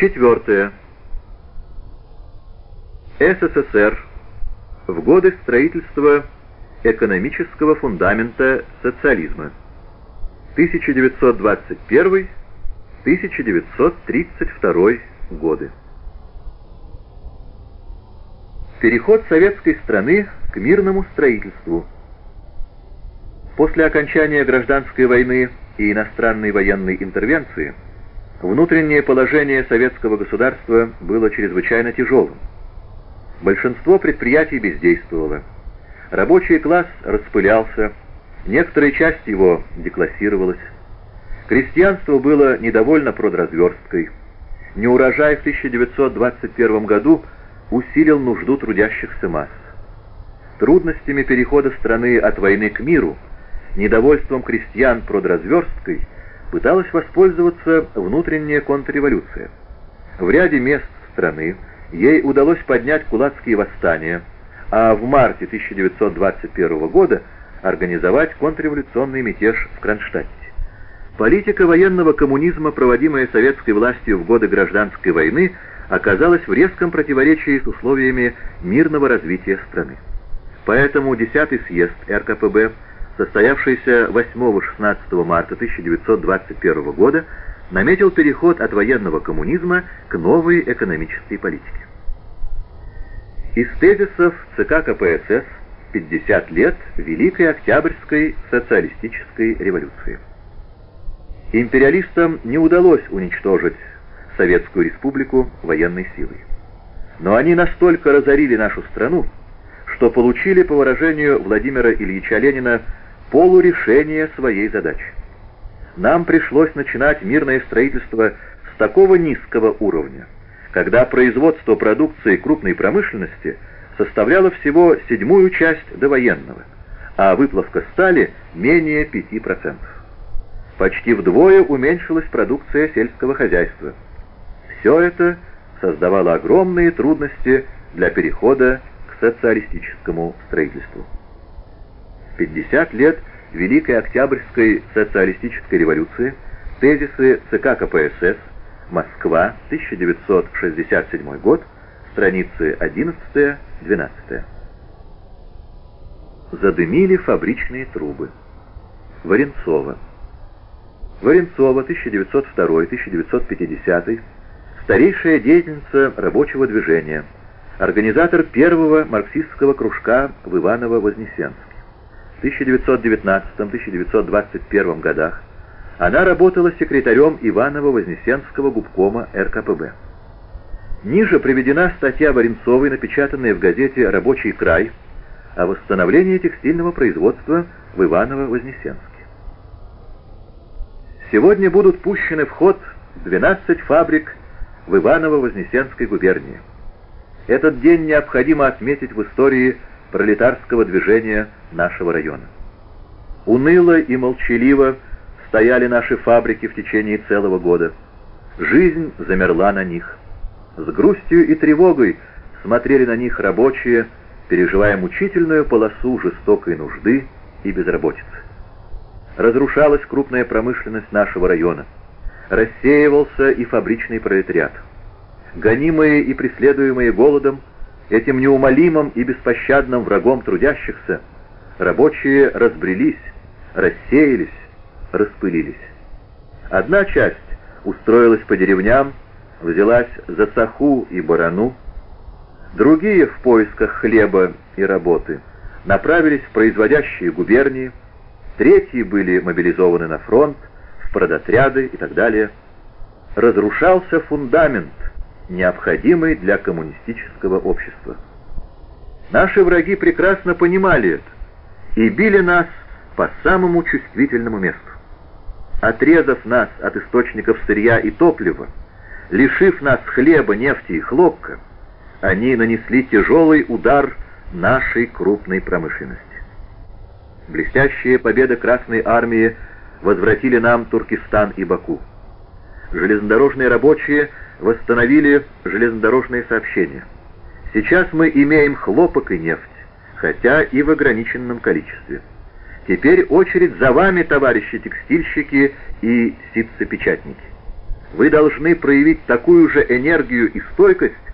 Четвертое. СССР в годы строительства экономического фундамента социализма 1921-1932 годы. Переход советской страны к мирному строительству. После окончания гражданской войны и иностранной военной интервенции внутреннее положение советского государства было чрезвычайно тяжелым. Большинство предприятий бездействовало. Рабочий класс распылялся, некоторая часть его деклассировалась. Крестьянство было недовольно продразверсткой. Неурожай в 1921 году усилил нужду трудящихся масс. Трудностями перехода страны от войны к миру, недовольством крестьян продразверсткой пыталась воспользоваться внутренняя контрреволюция. В ряде мест страны ей удалось поднять кулацкие восстания, а в марте 1921 года организовать контрреволюционный мятеж в Кронштадте. Политика военного коммунизма, проводимая советской властью в годы гражданской войны, оказалась в резком противоречии с условиями мирного развития страны. Поэтому 10-й съезд РКПБ, состоявшийся 8-16 марта 1921 года, наметил переход от военного коммунизма к новой экономической политике. Из тезисов ЦК КПСС «50 лет Великой Октябрьской социалистической революции». Империалистам не удалось уничтожить Советскую Республику военной силой. Но они настолько разорили нашу страну, что получили, по выражению Владимира Ильича Ленина, полурешение своей задачи. Нам пришлось начинать мирное строительство с такого низкого уровня, когда производство продукции крупной промышленности составляло всего 1/7 часть довоенного, а выплавка стали менее 5%. Почти вдвое уменьшилась продукция сельского хозяйства. Все это создавало огромные трудности для перехода к социалистическому строительству. 50 лет Великой Октябрьской социалистической революции. Тезисы ЦК КПСС. Москва, 1967 год. Страницы 11-12. Задымили фабричные трубы. Варенцова. Варенцова, 1902-1950. Старейшая деятельница рабочего движения. Организатор первого марксистского кружка в Иваново-Вознесенске. В 1919-1921 годах она работала секретарем Иваново-Вознесенского губкома РКПБ. Ниже приведена статья Варенцовой, напечатанная в газете «Рабочий край», о восстановлении текстильного производства в Иваново-Вознесенске. Сегодня будут пущены в ход 12 фабрик в Иваново-Вознесенской губернии. Этот день необходимо отметить в истории пролетарского движения нашего района. Уныло и молчаливо стояли наши фабрики в течение целого года. Жизнь замерла на них. С грустью и тревогой смотрели на них рабочие, переживая мучительную полосу жестокой нужды и безработицы. Разрушалась крупная промышленность нашего района. Рассеивался и фабричный пролетариат. Гонимые и преследуемые голодом, этим неумолимым и беспощадным врагом трудящихся, рабочие разбрелись, рассеялись, распылились. Одна часть устроилась по деревням, взялась за саху и барану, другие в поисках хлеба и работы направились в производящие губернии, третьи были мобилизованы на фронт, в продотряды и так далее. Разрушался фундамент, необходимый для коммунистического общества. Наши враги прекрасно понимали это и били нас по самому чувствительному месту. Отрезав нас от источников сырья и топлива, лишив нас хлеба, нефти и хлопка, они нанесли тяжелый удар нашей крупной промышленности. Блестящие победы Красной Армии возвратили нам Туркестан и Баку. Железнодорожные рабочие восстановили железнодорожные сообщения. Сейчас мы имеем хлопок и нефть, хотя и в ограниченном количестве. Теперь очередь за вами, товарищи текстильщики и ситцепечатники. Вы должны проявить такую же энергию и стойкость,